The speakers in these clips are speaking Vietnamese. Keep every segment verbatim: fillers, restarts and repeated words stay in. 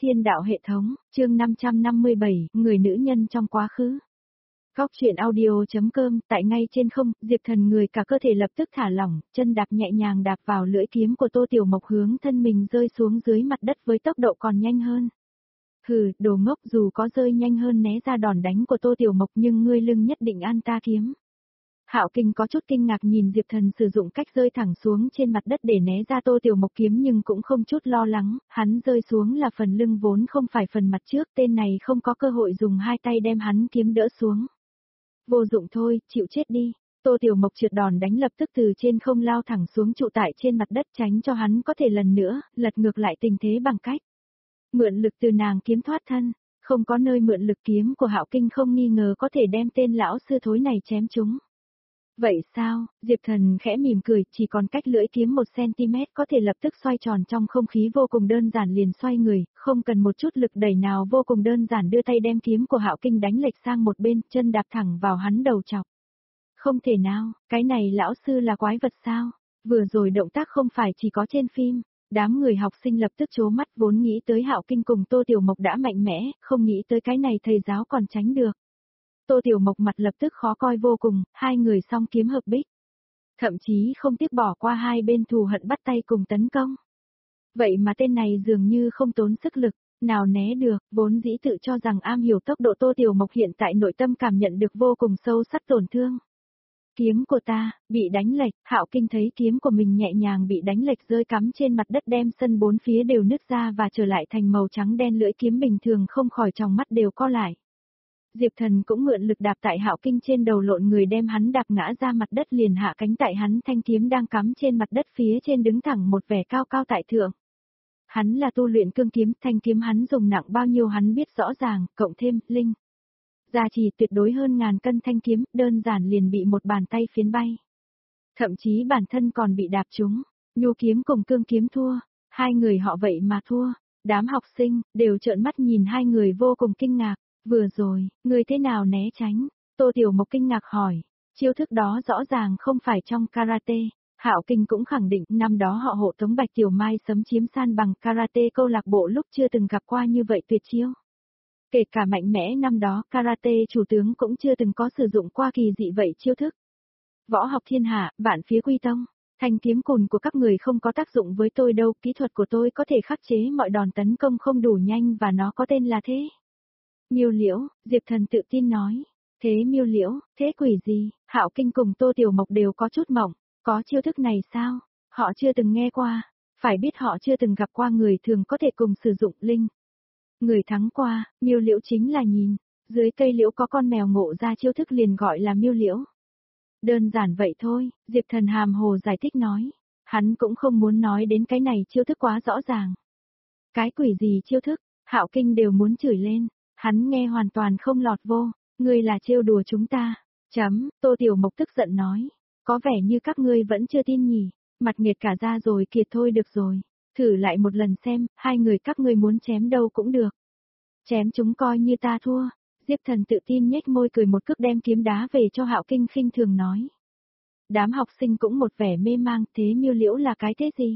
Thiên đạo hệ thống, chương năm trăm năm mươi bảy, người nữ nhân trong quá khứ. Góc truyện audio.com, tại ngay trên không, Diệp Thần người cả cơ thể lập tức thả lỏng, chân đạp nhẹ nhàng đạp vào lưỡi kiếm của Tô Tiểu Mộc hướng thân mình rơi xuống dưới mặt đất với tốc độ còn nhanh hơn. Hừ, đồ ngốc, dù có rơi nhanh hơn né ra đòn đánh của Tô Tiểu Mộc nhưng ngươi lưng nhất định ăn ta kiếm. Hạo Kinh có chút kinh ngạc nhìn Diệp Thần sử dụng cách rơi thẳng xuống trên mặt đất để né ra Tô Tiểu Mộc kiếm nhưng cũng không chút lo lắng, hắn rơi xuống là phần lưng vốn không phải phần mặt trước, tên này không có cơ hội dùng hai tay đem hắn kiếm đỡ xuống. Vô dụng thôi, chịu chết đi. Tô Tiểu Mộc trượt đòn đánh lập tức từ trên không lao thẳng xuống trụ tại trên mặt đất tránh cho hắn có thể lần nữa, lật ngược lại tình thế bằng cách mượn lực từ nàng kiếm thoát thân, không có nơi mượn lực kiếm của Hạo Kinh không nghi ngờ có thể đem tên lão sư thối này chém trúng. Vậy sao, Diệp Thần khẽ mỉm cười, chỉ còn cách lưỡi kiếm một xăng-ti-mét có thể lập tức xoay tròn trong không khí vô cùng đơn giản liền xoay người, không cần một chút lực đẩy nào vô cùng đơn giản đưa tay đem kiếm của Hạo Kinh đánh lệch sang một bên, chân đạp thẳng vào hắn đầu chọc. Không thể nào, cái này lão sư là quái vật sao? Vừa rồi động tác không phải chỉ có trên phim. Đám người học sinh lập tức trố mắt vốn nghĩ tới Hạo Kinh cùng Tô Tiểu Mộc đã mạnh mẽ, không nghĩ tới cái này thầy giáo còn tránh được. Tô Tiểu Mộc mặt lập tức khó coi vô cùng, hai người song kiếm hợp bích. Thậm chí không tiếc bỏ qua hai bên thù hận bắt tay cùng tấn công. Vậy mà tên này dường như không tốn sức lực, nào né được, vốn dĩ tự cho rằng am hiểu tốc độ Tô Tiểu Mộc hiện tại nội tâm cảm nhận được vô cùng sâu sắc tổn thương. Kiếm của ta, bị đánh lệch, Hạo Kinh thấy kiếm của mình nhẹ nhàng bị đánh lệch rơi cắm trên mặt đất đem sân bốn phía đều nứt ra và trở lại thành màu trắng đen lưỡi kiếm bình thường không khỏi tròng mắt đều co lại. Diệp Thần cũng mượn lực đạp tại Hạo Kinh trên đầu lộn người đem hắn đạp ngã ra mặt đất liền hạ cánh tại hắn thanh kiếm đang cắm trên mặt đất phía trên đứng thẳng một vẻ cao cao tại thượng. Hắn là tu luyện cương kiếm, thanh kiếm hắn dùng nặng bao nhiêu hắn biết rõ ràng, cộng thêm, linh. Gia trì tuyệt đối hơn ngàn cân thanh kiếm, đơn giản liền bị một bàn tay phiến bay. Thậm chí bản thân còn bị đạp trúng, nhu kiếm cùng cương kiếm thua, hai người họ vậy mà thua, đám học sinh, đều trợn mắt nhìn hai người vô cùng kinh ngạc, vừa rồi, người thế nào né tránh, Tô Tiểu Mộc kinh ngạc hỏi, chiêu thức đó rõ ràng không phải trong karate, Hạo Kinh cũng khẳng định năm đó họ hộ tống Bạch Tiểu Mai sấm chiếm san bằng karate câu lạc bộ lúc chưa từng gặp qua như vậy tuyệt chiêu. Kể cả mạnh mẽ năm đó, karate chủ tướng cũng chưa từng có sử dụng qua kỳ dị vậy chiêu thức. Võ học thiên hạ, vạn phía quy tông, thanh kiếm cùn của các người không có tác dụng với tôi đâu, kỹ thuật của tôi có thể khắc chế mọi đòn tấn công không đủ nhanh và nó có tên là thế. Miêu Liễu, Diệp Thần tự tin nói, thế Miêu Liễu, thế quỷ gì, Hạo Kinh cùng Tô Tiểu Mộc đều có chút mộng, có chiêu thức này sao, họ chưa từng nghe qua, phải biết họ chưa từng gặp qua người thường có thể cùng sử dụng linh. Người thắng qua, Miêu Liễu chính là nhìn, dưới cây liễu có con mèo ngộ ra chiêu thức liền gọi là Miêu Liễu. Đơn giản vậy thôi, Diệp Thần hàm hồ giải thích nói, hắn cũng không muốn nói đến cái này chiêu thức quá rõ ràng. Cái quỷ gì chiêu thức, Hạo Kinh đều muốn chửi lên, hắn nghe hoàn toàn không lọt vô, ngươi là trêu đùa chúng ta, chấm, Tô Tiểu Mộc tức giận nói, có vẻ như các ngươi vẫn chưa tin nhỉ, mặt nghiệt cả ra rồi kiệt thôi được rồi. Thử lại một lần xem, hai người các ngươi muốn chém đâu cũng được. Chém chúng coi như ta thua. Diệp Thần tự tin nhếch môi cười một cước đem kiếm đá về cho Hạo Kinh khinh thường nói. Đám học sinh cũng một vẻ mê mang, thế Miêu Liễu là cái thế gì?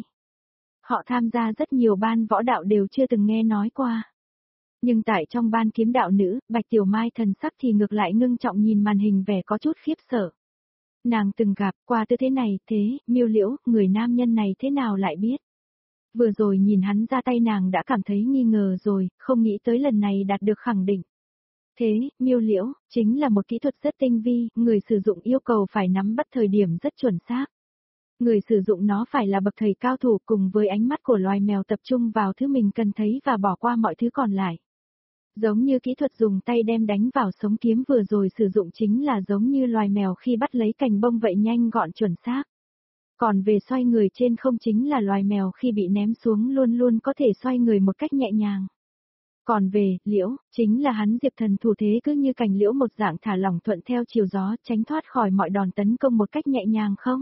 Họ tham gia rất nhiều ban võ đạo đều chưa từng nghe nói qua. Nhưng tại trong ban kiếm đạo nữ, Bạch Tiểu Mai thần sắc thì ngược lại ngưng trọng nhìn màn hình vẻ có chút khiếp sợ. Nàng từng gặp qua tư thế này, thế, Miêu Liễu, người nam nhân này thế nào lại biết? Vừa rồi nhìn hắn ra tay nàng đã cảm thấy nghi ngờ rồi, không nghĩ tới lần này đạt được khẳng định. Thế, Miêu Liễu, chính là một kỹ thuật rất tinh vi, người sử dụng yêu cầu phải nắm bắt thời điểm rất chuẩn xác. Người sử dụng nó phải là bậc thầy cao thủ cùng với ánh mắt của loài mèo tập trung vào thứ mình cần thấy và bỏ qua mọi thứ còn lại. Giống như kỹ thuật dùng tay đem đánh vào sống kiếm vừa rồi sử dụng chính là giống như loài mèo khi bắt lấy cành bông vậy nhanh gọn chuẩn xác. Còn về xoay người trên không chính là loài mèo khi bị ném xuống luôn luôn có thể xoay người một cách nhẹ nhàng. Còn về, Liễu, chính là hắn Diệp Thần thủ thế cứ như cành liễu một dạng thả lỏng thuận theo chiều gió tránh thoát khỏi mọi đòn tấn công một cách nhẹ nhàng không?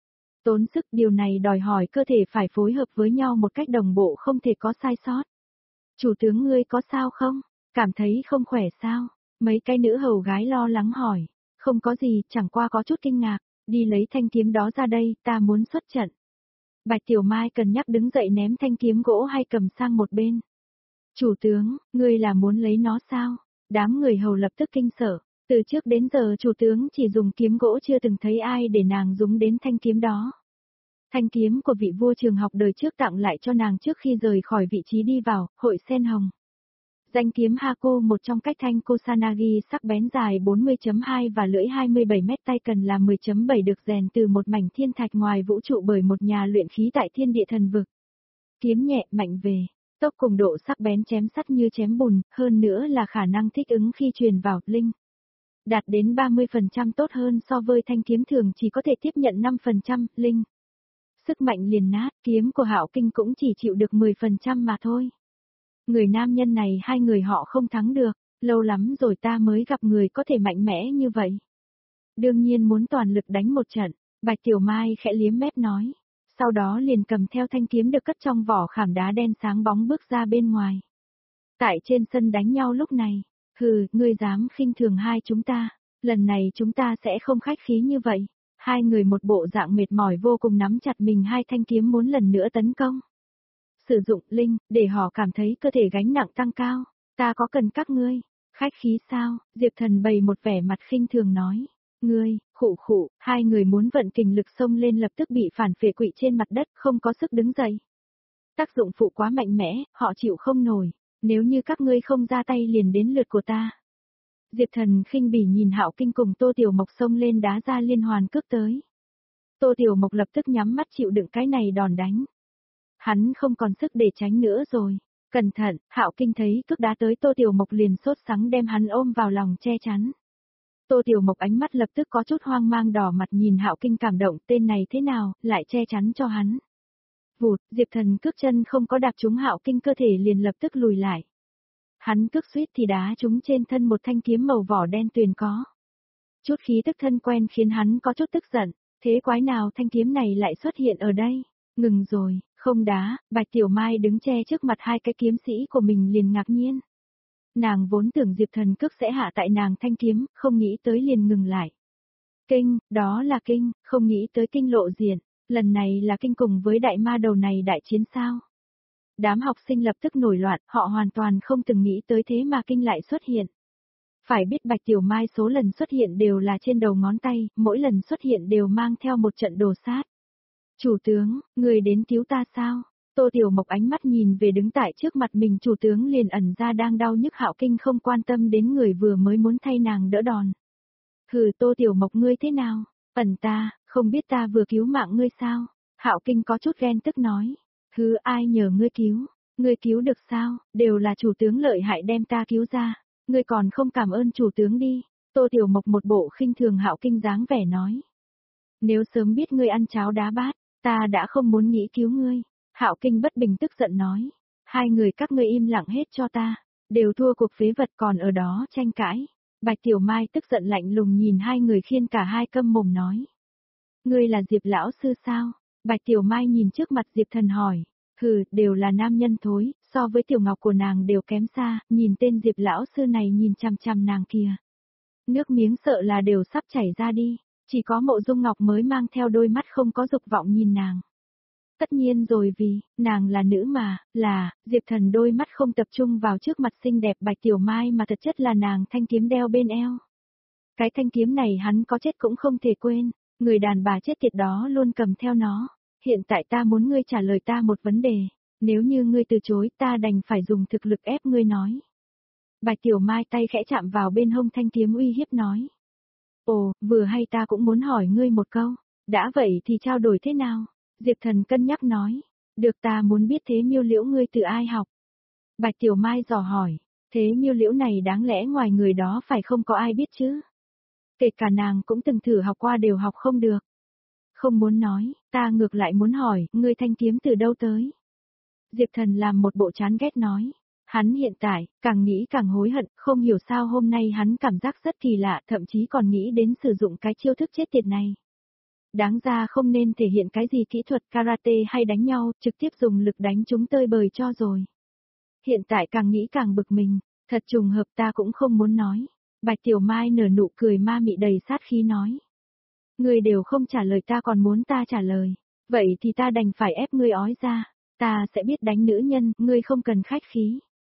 Tốn sức điều này đòi hỏi cơ thể phải phối hợp với nhau một cách đồng bộ không thể có sai sót. Chủ tướng ngươi có sao không? Cảm thấy không khỏe sao? Mấy cái nữ hầu gái lo lắng hỏi. Không có gì, chẳng qua có chút kinh ngạc. Đi lấy thanh kiếm đó ra đây, ta muốn xuất trận. Bạch Tiểu Mai cần nhắc đứng dậy ném thanh kiếm gỗ hay cầm sang một bên. Chủ tướng, ngươi là muốn lấy nó sao? Đám người hầu lập tức kinh sợ. Từ trước đến giờ chủ tướng chỉ dùng kiếm gỗ chưa từng thấy ai để nàng dùng đến thanh kiếm đó. Thanh kiếm của vị vua trường học đời trước tặng lại cho nàng trước khi rời khỏi vị trí đi vào, hội sen hồng. Danh kiếm Hako một trong cách thanh Kusanagi sắc bén dài bốn mươi chấm hai và lưỡi hai mươi bảy mét tay cần là mười chấm bảy được rèn từ một mảnh thiên thạch ngoài vũ trụ bởi một nhà luyện khí tại thiên địa thần vực. Kiếm nhẹ mạnh về, tốc cùng độ sắc bén chém sắt như chém bùn, hơn nữa là khả năng thích ứng khi truyền vào linh. Đạt đến ba mươi phần trăm tốt hơn so với thanh kiếm thường chỉ có thể tiếp nhận năm phần trăm, linh. Sức mạnh liền nát, kiếm của Hạo Kinh cũng chỉ chịu được mười phần trăm mà thôi. Người nam nhân này hai người họ không thắng được, lâu lắm rồi ta mới gặp người có thể mạnh mẽ như vậy. Đương nhiên muốn toàn lực đánh một trận, Bạch Tiểu Mai khẽ liếm mép nói. Sau đó liền cầm theo thanh kiếm được cất trong vỏ khảm đá đen sáng bóng bước ra bên ngoài. Tại trên sân đánh nhau lúc này, hừ, ngươi dám khinh thường hai chúng ta, lần này chúng ta sẽ không khách khí như vậy. Hai người một bộ dạng mệt mỏi vô cùng nắm chặt mình hai thanh kiếm muốn lần nữa tấn công. Sử dụng linh, để họ cảm thấy cơ thể gánh nặng tăng cao, ta có cần các ngươi, khách khí sao, Diệp Thần bày một vẻ mặt khinh thường nói. Ngươi, khụ khụ, hai người muốn vận kình lực xông lên lập tức bị phản phệ quỵ trên mặt đất, không có sức đứng dậy. Tác dụng phụ quá mạnh mẽ, họ chịu không nổi, nếu như các ngươi không ra tay liền đến lượt của ta. Diệp Thần khinh bỉ nhìn Hạo Kinh cùng Tô Tiểu Mộc xông lên đá ra liên hoàn cước tới. Tô Tiểu Mộc lập tức nhắm mắt chịu đựng cái này đòn đánh. Hắn không còn sức để tránh nữa rồi. Cẩn thận, Hạo Kinh thấy cước đá tới Tô Tiểu Mộc liền sốt sắng đem hắn ôm vào lòng che chắn. Tô Tiểu Mộc ánh mắt lập tức có chút hoang mang đỏ mặt nhìn Hạo Kinh cảm động, tên này thế nào, lại che chắn cho hắn. Vụt, Diệp Thần cước chân không có đạp trúng Hạo Kinh cơ thể liền lập tức lùi lại. Hắn cước suýt thì đá trúng trên thân một thanh kiếm màu vỏ đen tuyền có. Chút khí tức thân quen khiến hắn có chút tức giận, thế quái nào thanh kiếm này lại xuất hiện ở đây, ngừng rồi, không đá, Bạch Tiểu Mai đứng che trước mặt hai cái kiếm sĩ của mình liền ngạc nhiên. Nàng vốn tưởng Diệp Thần cước sẽ hạ tại nàng thanh kiếm, không nghĩ tới liền ngừng lại. Kinh, đó là kinh, không nghĩ tới kinh lộ diện, lần này là kinh cùng với đại ma đầu này đại chiến sao. Đám học sinh lập tức nổi loạn, họ hoàn toàn không từng nghĩ tới thế mà kinh lại xuất hiện. Phải biết Bạch Tiểu Mai số lần xuất hiện đều là trên đầu ngón tay, mỗi lần xuất hiện đều mang theo một trận đồ sát. Chủ tướng, người đến cứu ta sao? Tô Tiểu Mộc ánh mắt nhìn về đứng tại trước mặt mình chủ tướng liền ẩn ra đang đau nhức Hạo Kinh không quan tâm đến người vừa mới muốn thay nàng đỡ đòn. Hừ, Tô Tiểu Mộc ngươi thế nào? Ẩn ta, không biết ta vừa cứu mạng ngươi sao? Hạo Kinh có chút ghen tức nói. Hừ, ai nhờ ngươi cứu? Ngươi cứu được sao? Đều là chủ tướng lợi hại đem ta cứu ra. Ngươi còn không cảm ơn chủ tướng đi. Tô Tiểu Mộc một bộ khinh thường Hạo Kinh dáng vẻ nói. Nếu sớm biết ngươi ăn cháo đá bát, ta đã không muốn nghĩ cứu ngươi. Hạo Kinh bất bình tức giận nói. Hai người các ngươi im lặng hết cho ta. Đều thua cuộc phế vật còn ở đó tranh cãi. Bạch Tiểu Mai tức giận lạnh lùng nhìn hai người khiên cả hai câm mồm nói. Ngươi là Diệp lão sư sao? Bạch Tiểu Mai nhìn trước mặt Diệp Thần hỏi. Hừ, đều là nam nhân thối, so với Tiểu Ngọc của nàng đều kém xa, nhìn tên Diệp lão sư này nhìn chằm chằm nàng kìa. Nước miếng sợ là đều sắp chảy ra đi, chỉ có Mộ Dung Ngọc mới mang theo đôi mắt không có dục vọng nhìn nàng. Tất nhiên rồi vì, nàng là nữ mà, là, Diệp Thần đôi mắt không tập trung vào trước mặt xinh đẹp Bạch Tiểu Mai mà thật chất là nàng thanh kiếm đeo bên eo. Cái thanh kiếm này hắn có chết cũng không thể quên, người đàn bà chết tiệt đó luôn cầm theo nó. Hiện tại ta muốn ngươi trả lời ta một vấn đề, nếu như ngươi từ chối ta đành phải dùng thực lực ép ngươi nói. Bạch Tiểu Mai tay khẽ chạm vào bên hông thanh kiếm uy hiếp nói. Ồ, vừa hay ta cũng muốn hỏi ngươi một câu, đã vậy thì trao đổi thế nào? Diệp Thần cân nhắc nói, được ta muốn biết thế miêu liễu ngươi từ ai học? Bạch Tiểu Mai dò hỏi, thế miêu liễu này đáng lẽ ngoài người đó phải không có ai biết chứ? Kể cả nàng cũng từng thử học qua đều học không được. Không muốn nói, ta ngược lại muốn hỏi, ngươi thanh kiếm từ đâu tới? Diệp Thần làm một bộ chán ghét nói. Hắn hiện tại, càng nghĩ càng hối hận, không hiểu sao hôm nay hắn cảm giác rất kỳ lạ, thậm chí còn nghĩ đến sử dụng cái chiêu thức chết tiệt này. Đáng ra không nên thể hiện cái gì kỹ thuật karate hay đánh nhau, trực tiếp dùng lực đánh chúng tơi bời cho rồi. Hiện tại càng nghĩ càng bực mình, thật trùng hợp ta cũng không muốn nói. Bạch Tiểu Mai nở nụ cười ma mị đầy sát khí nói. Ngươi đều không trả lời ta còn muốn ta trả lời. Vậy thì ta đành phải ép ngươi ói ra. Ta sẽ biết đánh nữ nhân, ngươi không cần khách khí.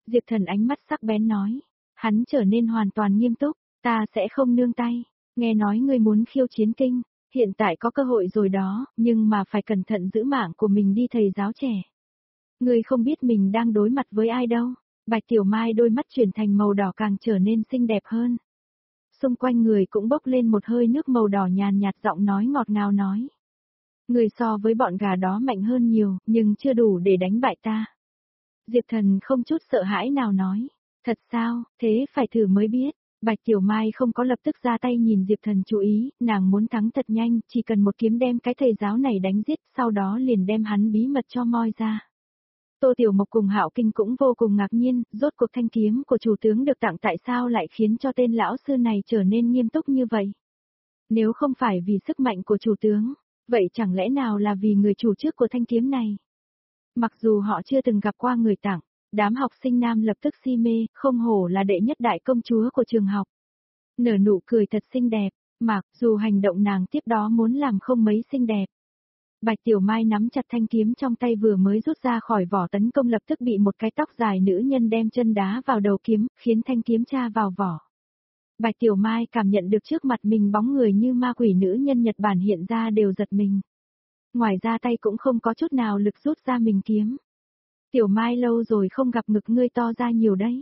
Diệp Thần ánh mắt sắc bén nói. Hắn trở nên hoàn toàn nghiêm túc, ta sẽ không nương tay. Nghe nói ngươi muốn khiêu chiến kinh, hiện tại có cơ hội rồi đó, nhưng mà phải cẩn thận giữ mạng của mình đi thầy giáo trẻ. Ngươi không biết mình đang đối mặt với ai đâu. Bạch Tiểu Mai đôi mắt chuyển thành màu đỏ càng trở nên xinh đẹp hơn. Xung quanh người cũng bốc lên một hơi nước màu đỏ nhàn nhạt, giọng nói ngọt ngào nói. Người so với bọn gà đó mạnh hơn nhiều, nhưng chưa đủ để đánh bại ta. Diệp Thần không chút sợ hãi nào nói. Thật sao, thế phải thử mới biết. Bạch Tiểu Mai không có lập tức ra tay nhìn Diệp Thần chú ý, nàng muốn thắng thật nhanh, chỉ cần một kiếm đem cái thầy giáo này đánh giết, sau đó liền đem hắn bí mật cho moi ra. Tô Tiểu Mộc cùng Hạo Kinh cũng vô cùng ngạc nhiên, rốt cuộc thanh kiếm của chủ tướng được tặng tại sao lại khiến cho tên lão sư này trở nên nghiêm túc như vậy. Nếu không phải vì sức mạnh của chủ tướng, vậy chẳng lẽ nào là vì người chủ trước của thanh kiếm này? Mặc dù họ chưa từng gặp qua người tặng, đám học sinh nam lập tức si mê, không hổ là đệ nhất đại công chúa của trường học. Nở nụ cười thật xinh đẹp, mặc dù hành động nàng tiếp đó muốn làm không mấy xinh đẹp. Bạch Tiểu Mai nắm chặt thanh kiếm trong tay vừa mới rút ra khỏi vỏ tấn công lập tức bị một cái tóc dài nữ nhân đem chân đá vào đầu kiếm, khiến thanh kiếm tra vào vỏ. Bạch Tiểu Mai cảm nhận được trước mặt mình bóng người như ma quỷ nữ nhân Nhật Bản hiện ra đều giật mình. Ngoài ra tay cũng không có chút nào lực rút ra mình kiếm. Tiểu Mai lâu rồi không gặp ngực ngươi to ra nhiều đấy.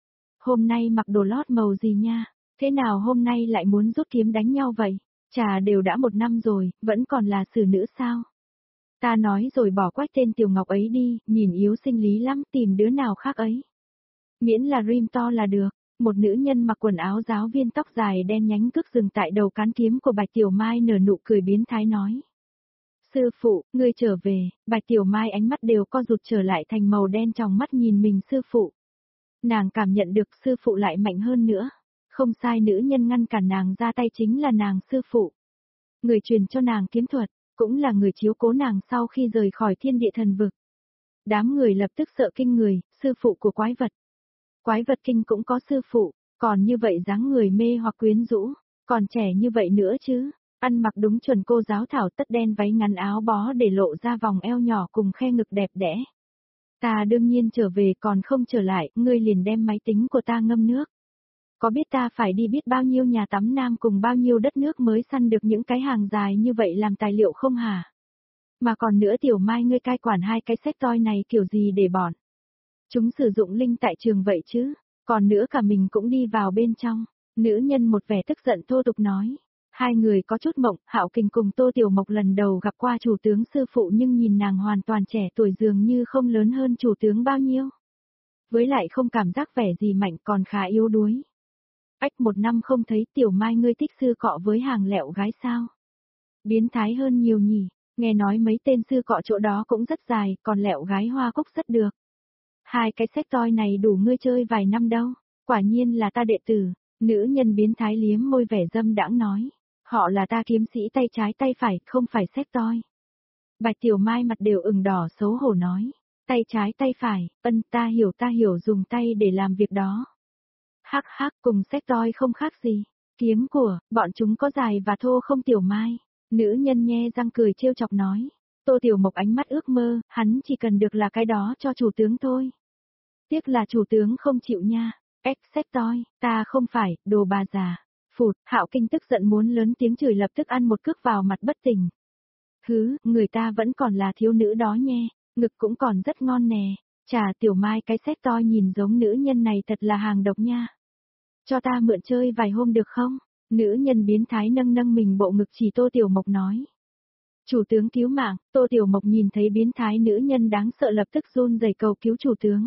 Hôm nay mặc đồ lót màu gì nha, thế nào hôm nay lại muốn rút kiếm đánh nhau vậy? Chà đều đã một năm rồi, vẫn còn là xử nữ sao? Ta nói rồi bỏ quách tên Tiểu Ngọc ấy đi, nhìn yếu sinh lý lắm, tìm đứa nào khác ấy. Miễn là rim to là được. Một nữ nhân mặc quần áo giáo viên tóc dài đen nhánh cước dừng tại đầu cán kiếm của Bạch Tiểu Mai nở nụ cười biến thái nói. Sư phụ, ngươi trở về, Bạch Tiểu Mai ánh mắt đều co rụt trở lại thành màu đen trong mắt nhìn mình sư phụ. Nàng cảm nhận được sư phụ lại mạnh hơn nữa. Không sai, nữ nhân ngăn cản nàng ra tay chính là nàng sư phụ. Người truyền cho nàng kiếm thuật, cũng là người chiếu cố nàng sau khi rời khỏi thiên địa thần vực. Đám người lập tức sợ kinh người, sư phụ của quái vật. Quái vật kinh cũng có sư phụ, còn như vậy dáng người mê hoặc quyến rũ, còn trẻ như vậy nữa chứ, ăn mặc đúng chuẩn cô giáo thảo tất đen váy ngắn áo bó để lộ ra vòng eo nhỏ cùng khe ngực đẹp đẽ. Ta đương nhiên trở về còn không trở lại, ngươi liền đem máy tính của ta ngâm nước. Có biết ta phải đi biết bao nhiêu nhà tắm nam cùng bao nhiêu đất nước mới săn được những cái hàng dài như vậy làm tài liệu không hả? Mà còn nữa Tiểu Mai ngươi cai quản hai cái sách toi này kiểu gì để bọn chúng sử dụng linh tại trường vậy chứ, còn nữa cả mình cũng đi vào bên trong. Nữ nhân một vẻ tức giận thô tục nói. Hai người có chút mộng, Hạo Kình cùng Tô Tiểu Mộc lần đầu gặp qua chủ tướng sư phụ nhưng nhìn nàng hoàn toàn trẻ tuổi dường như không lớn hơn chủ tướng bao nhiêu. Với lại không cảm giác vẻ gì mạnh còn khá yếu đuối. Ách một năm không thấy Tiểu Mai ngươi thích sư cọ với hàng lẹo gái sao? Biến thái hơn nhiều nhỉ, nghe nói mấy tên sư cọ chỗ đó cũng rất dài, còn lẹo gái hoa cúc rất được. Hai cái sách toi này đủ ngươi chơi vài năm đâu, quả nhiên là ta đệ tử, nữ nhân biến thái liếm môi vẻ dâm đãng nói, họ là ta kiếm sĩ tay trái tay phải, không phải sách toi. Bạch Tiểu Mai mặt đều ửng đỏ xấu hổ nói, tay trái tay phải, ân ta hiểu ta hiểu dùng tay để làm việc đó. Hắc hắc cùng sách toi không khác gì, kiếm của, bọn chúng có dài và thô không Tiểu Mai, nữ nhân nhe răng cười trêu chọc nói. Tô Tiểu Mộc ánh mắt ước mơ, hắn chỉ cần được là cái đó cho chủ tướng thôi. Tiếc là chủ tướng không chịu nha, ếch sách toi, ta không phải, đồ bà già. Phụt, Hạo Kinh tức giận muốn lớn tiếng chửi lập tức ăn một cước vào mặt bất tỉnh. Hứ, người ta vẫn còn là thiếu nữ đó nhé, ngực cũng còn rất ngon nè. Chà Tiểu Mai cái sách toi nhìn giống nữ nhân này thật là hàng độc nha. Cho ta mượn chơi vài hôm được không? Nữ nhân biến thái nâng nâng mình bộ ngực chỉ Tô Tiểu Mộc nói. Chủ tướng cứu mạng, Tô Tiểu Mộc nhìn thấy biến thái nữ nhân đáng sợ lập tức run rẩy cầu cứu chủ tướng.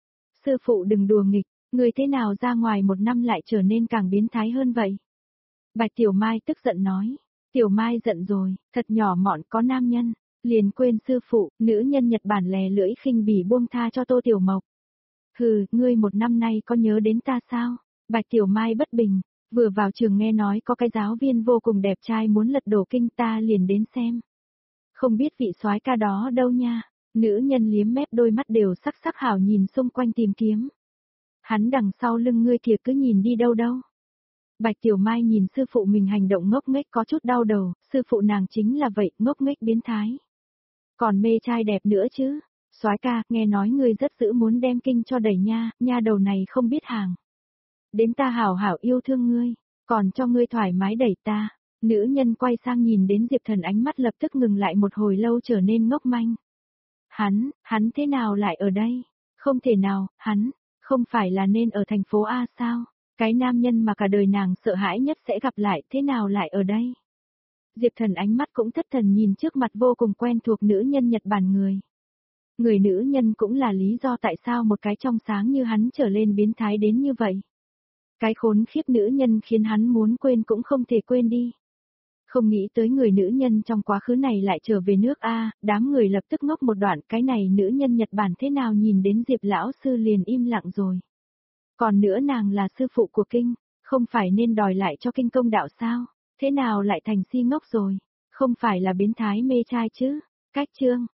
Sư phụ đừng đùa nghịch, người thế nào ra ngoài một năm lại trở nên càng biến thái hơn vậy? Bạch Tiểu Mai tức giận nói. Tiểu Mai giận rồi, thật nhỏ mọn có nam nhân, liền quên sư phụ, nữ nhân Nhật Bản lè lưỡi khinh bỉ buông tha cho Tô Tiểu Mộc. Hừ, ngươi một năm nay có nhớ đến ta sao? Bạch Tiểu Mai bất bình. Vừa vào trường nghe nói có cái giáo viên vô cùng đẹp trai muốn lật đổ kinh ta liền đến xem. Không biết vị soái ca đó đâu nha, nữ nhân liếm mép đôi mắt đều sắc sắc hảo nhìn xung quanh tìm kiếm. Hắn đằng sau lưng ngươi kìa cứ nhìn đi đâu đâu. Bạch Tiểu Mai nhìn sư phụ mình hành động ngốc nghếch có chút đau đầu, sư phụ nàng chính là vậy, ngốc nghếch biến thái. Còn mê trai đẹp nữa chứ, Soái ca, nghe nói ngươi rất dữ muốn đem kinh cho đẩy nha, nha đầu này không biết hàng. Đến ta hảo hảo yêu thương ngươi, còn cho ngươi thoải mái đẩy ta. Nữ nhân quay sang nhìn đến Diệp Thần ánh mắt lập tức ngừng lại một hồi lâu trở nên ngốc manh. Hắn, hắn thế nào lại ở đây? Không thể nào, hắn, không phải là nên ở thành phố A sao? Cái nam nhân mà cả đời nàng sợ hãi nhất sẽ gặp lại thế nào lại ở đây? Diệp Thần ánh mắt cũng thất thần nhìn trước mặt vô cùng quen thuộc nữ nhân Nhật Bản người. Người nữ nhân cũng là lý do tại sao một cái trong sáng như hắn trở lên biến thái đến như vậy. Cái khốn khiếp nữ nhân khiến hắn muốn quên cũng không thể quên đi. Không nghĩ tới người nữ nhân trong quá khứ này lại trở về nước A, đám người lập tức ngốc một đoạn, cái này nữ nhân Nhật Bản thế nào nhìn đến Diệp lão sư liền im lặng rồi. Còn nữa nàng là sư phụ của kinh, không phải nên đòi lại cho kinh công đạo sao, thế nào lại thành si ngốc rồi, không phải là biến thái mê trai chứ, cách chương.